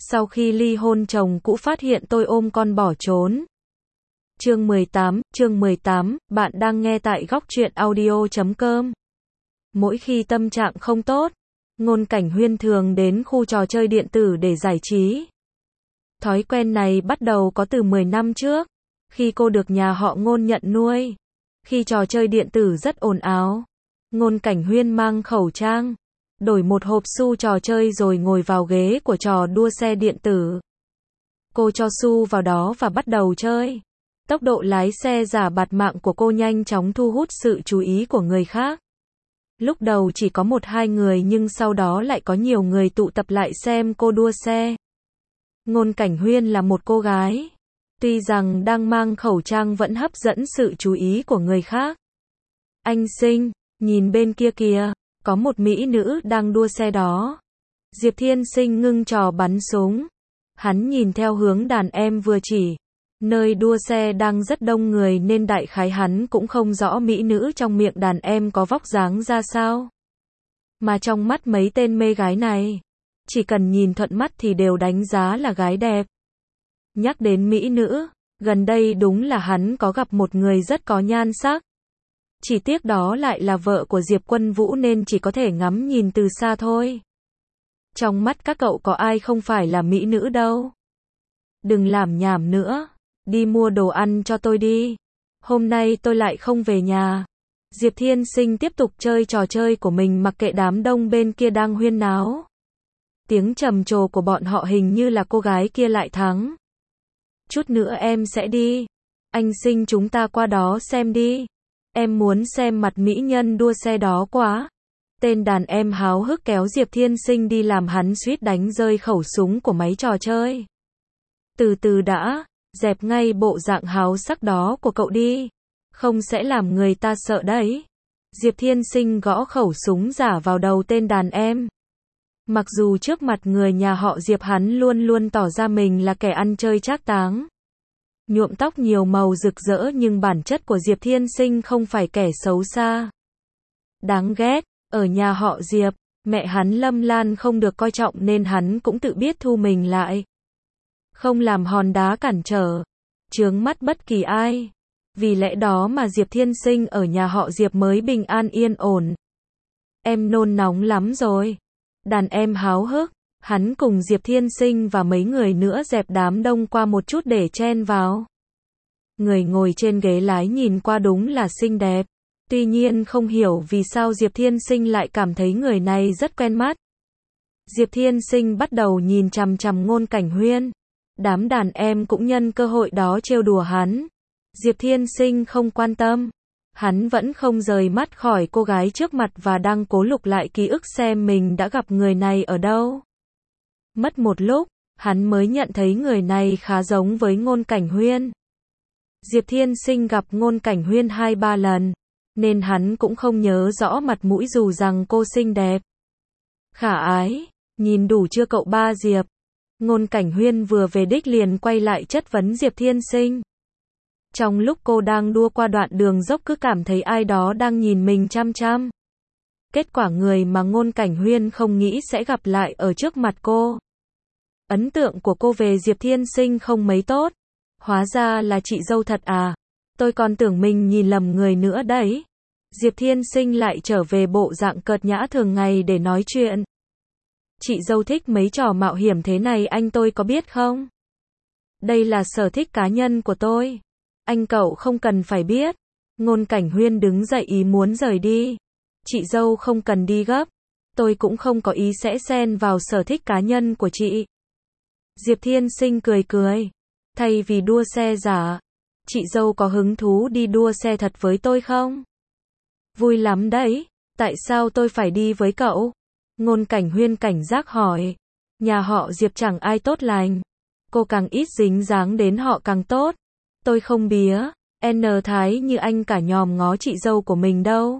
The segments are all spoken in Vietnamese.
Sau khi ly hôn chồng cũ phát hiện tôi ôm con bỏ trốn. Chương 18, bạn đang nghe tại góc truyện audio.com. Mỗi khi tâm trạng không tốt, Ngôn Cảnh Huyên thường đến khu trò chơi điện tử để giải trí. Thói quen này bắt đầu có từ 10 năm trước, khi cô được nhà họ Ngôn nhận nuôi. Khi trò chơi điện tử rất ồn ào, Ngôn Cảnh Huyên mang khẩu trang, đổi một hộp xu trò chơi rồi ngồi vào ghế của trò đua xe điện tử. Cô cho xu vào đó và bắt đầu chơi. Tốc độ lái xe giả bạt mạng của cô nhanh chóng thu hút sự chú ý của người khác. Lúc đầu chỉ có 1-2 người nhưng sau đó lại có nhiều người tụ tập lại xem cô đua xe. Ngôn Cảnh Huyên là một cô gái, tuy rằng đang mang khẩu trang vẫn hấp dẫn sự chú ý của người khác. Anh Sinh, nhìn bên kia kìa, có một mỹ nữ đang đua xe đó. Diệp Thiên Sinh ngưng trò bắn súng. Hắn nhìn theo hướng đàn em vừa chỉ. Nơi đua xe đang rất đông người nên đại khái hắn cũng không rõ mỹ nữ trong miệng đàn em có vóc dáng ra sao. Mà trong mắt mấy tên mê gái này, chỉ cần nhìn thuận mắt thì đều đánh giá là gái đẹp. Nhắc đến mỹ nữ, gần đây đúng là hắn có gặp một người rất có nhan sắc. Chỉ tiếc đó lại là vợ của Diệp Quân Vũ nên chỉ có thể ngắm nhìn từ xa thôi. Trong mắt các cậu có ai không phải là mỹ nữ đâu. Đừng làm nhảm nữa, đi mua đồ ăn cho tôi đi. Hôm nay tôi lại không về nhà. Diệp Thiên Sinh tiếp tục chơi trò chơi của mình mặc kệ đám đông bên kia đang huyên náo. Tiếng trầm trồ của bọn họ hình như là cô gái kia lại thắng. Chút nữa em sẽ đi. Anh Sinh chúng ta qua đó xem đi. Em muốn xem mặt mỹ nhân đua xe đó quá. Tên đàn em háo hức kéo Diệp Thiên Sinh đi làm hắn suýt đánh rơi khẩu súng của máy trò chơi. Từ từ đã, dẹp ngay bộ dạng háo sắc đó của cậu đi. Không sẽ làm người ta sợ đấy. Diệp Thiên Sinh gõ khẩu súng giả vào đầu tên đàn em. Mặc dù trước mặt người nhà họ Diệp hắn luôn luôn tỏ ra mình là kẻ ăn chơi trác táng, nhuộm tóc nhiều màu rực rỡ nhưng bản chất của Diệp Thiên Sinh không phải kẻ xấu xa. Đáng ghét, ở nhà họ Diệp, mẹ hắn Lâm Lan không được coi trọng nên hắn cũng tự biết thu mình lại. Không làm hòn đá cản trở, chướng mắt bất kỳ ai. Vì lẽ đó mà Diệp Thiên Sinh ở nhà họ Diệp mới bình an yên ổn. Em nôn nóng lắm rồi. Đàn em háo hức, hắn cùng Diệp Thiên Sinh và mấy người nữa dẹp đám đông qua một chút để chen vào. Người ngồi trên ghế lái nhìn qua đúng là xinh đẹp. Tuy nhiên không hiểu vì sao Diệp Thiên Sinh lại cảm thấy người này rất quen mắt. Diệp Thiên Sinh bắt đầu nhìn chằm chằm Ngôn Cảnh Huyên. Đám đàn em cũng nhân cơ hội đó trêu đùa hắn. Diệp Thiên Sinh không quan tâm. Hắn vẫn không rời mắt khỏi cô gái trước mặt và đang cố lục lại ký ức xem mình đã gặp người này ở đâu. Mất một lúc, hắn mới nhận thấy người này khá giống với Ngôn Cảnh Huyên. Diệp Thiên Sinh gặp Ngôn Cảnh Huyên 2-3 lần, nên hắn cũng không nhớ rõ mặt mũi dù rằng cô xinh đẹp. Khả ái, nhìn đủ chưa cậu ba Diệp? Ngôn Cảnh Huyên vừa về đích liền quay lại chất vấn Diệp Thiên Sinh. Trong lúc cô đang đua qua đoạn đường dốc cứ cảm thấy ai đó đang nhìn mình chăm chăm. Kết quả người mà Ngôn Cảnh Huyên không nghĩ sẽ gặp lại ở trước mặt cô. Ấn tượng của cô về Diệp Thiên Sinh không mấy tốt. Hóa ra là chị dâu thật à? Tôi còn tưởng mình nhìn lầm người nữa đấy. Diệp Thiên Sinh lại trở về bộ dạng cợt nhã thường ngày để nói chuyện. Chị dâu thích mấy trò mạo hiểm thế này anh tôi có biết không? Đây là sở thích cá nhân của tôi. Anh cậu không cần phải biết. Ngôn Cảnh Huyên đứng dậy ý muốn rời đi. Chị dâu không cần đi gấp. Tôi cũng không có ý sẽ xen vào sở thích cá nhân của chị. Diệp Thiên Sinh cười cười. Thay vì đua xe giả, chị dâu có hứng thú đi đua xe thật với tôi không? Vui lắm đấy. Tại sao tôi phải đi với cậu? Ngôn Cảnh Huyên cảnh giác hỏi. Nhà họ Diệp chẳng ai tốt lành. Cô càng ít dính dáng đến họ càng tốt. Tôi không bía, thái như anh cả nhòm ngó chị dâu của mình đâu.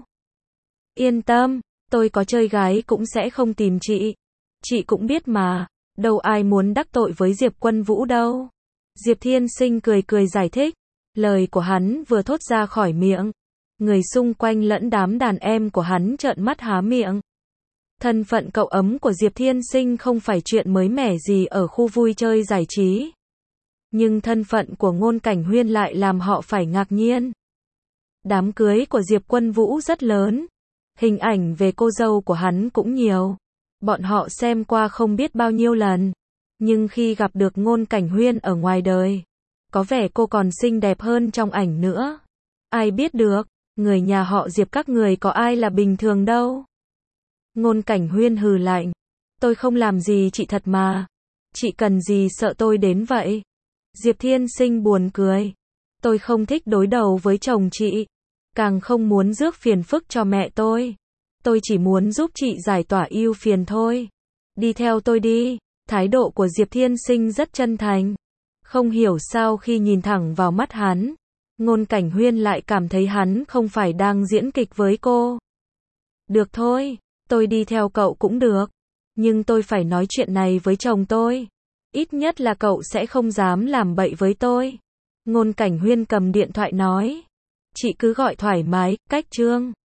Yên tâm, tôi có chơi gái cũng sẽ không tìm chị. Chị cũng biết mà, đâu ai muốn đắc tội với Diệp Quân Vũ đâu. Diệp Thiên Sinh cười cười giải thích. Lời của hắn vừa thốt ra khỏi miệng, người xung quanh lẫn đám đàn em của hắn trợn mắt há miệng. Thân phận cậu ấm của Diệp Thiên Sinh không phải chuyện mới mẻ gì ở khu vui chơi giải trí. Nhưng thân phận của Ngôn Cảnh Huyên lại làm họ phải ngạc nhiên. Đám cưới của Diệp Quân Vũ rất lớn. Hình ảnh về cô dâu của hắn cũng nhiều. Bọn họ xem qua không biết bao nhiêu lần. Nhưng khi gặp được Ngôn Cảnh Huyên ở ngoài đời, có vẻ cô còn xinh đẹp hơn trong ảnh nữa. Ai biết được, người nhà họ Diệp các người có ai là bình thường đâu. Ngôn Cảnh Huyên hừ lạnh. Tôi không làm gì chị thật mà. Chị cần gì sợ tôi đến vậy? Diệp Thiên Sinh buồn cười. Tôi không thích đối đầu với chồng chị. Càng không muốn rước phiền phức cho mẹ tôi. Tôi chỉ muốn giúp chị giải tỏa ưu phiền thôi. Đi theo tôi đi. Thái độ của Diệp Thiên Sinh rất chân thành. Không hiểu sao khi nhìn thẳng vào mắt hắn, Ngôn Cảnh Huyên lại cảm thấy hắn không phải đang diễn kịch với cô. Được thôi, tôi đi theo cậu cũng được. Nhưng tôi phải nói chuyện này với chồng tôi. Ít nhất là cậu sẽ không dám làm bậy với tôi. Ngôn Cảnh Huyên cầm điện thoại nói. Chị cứ gọi thoải mái, cách Trương.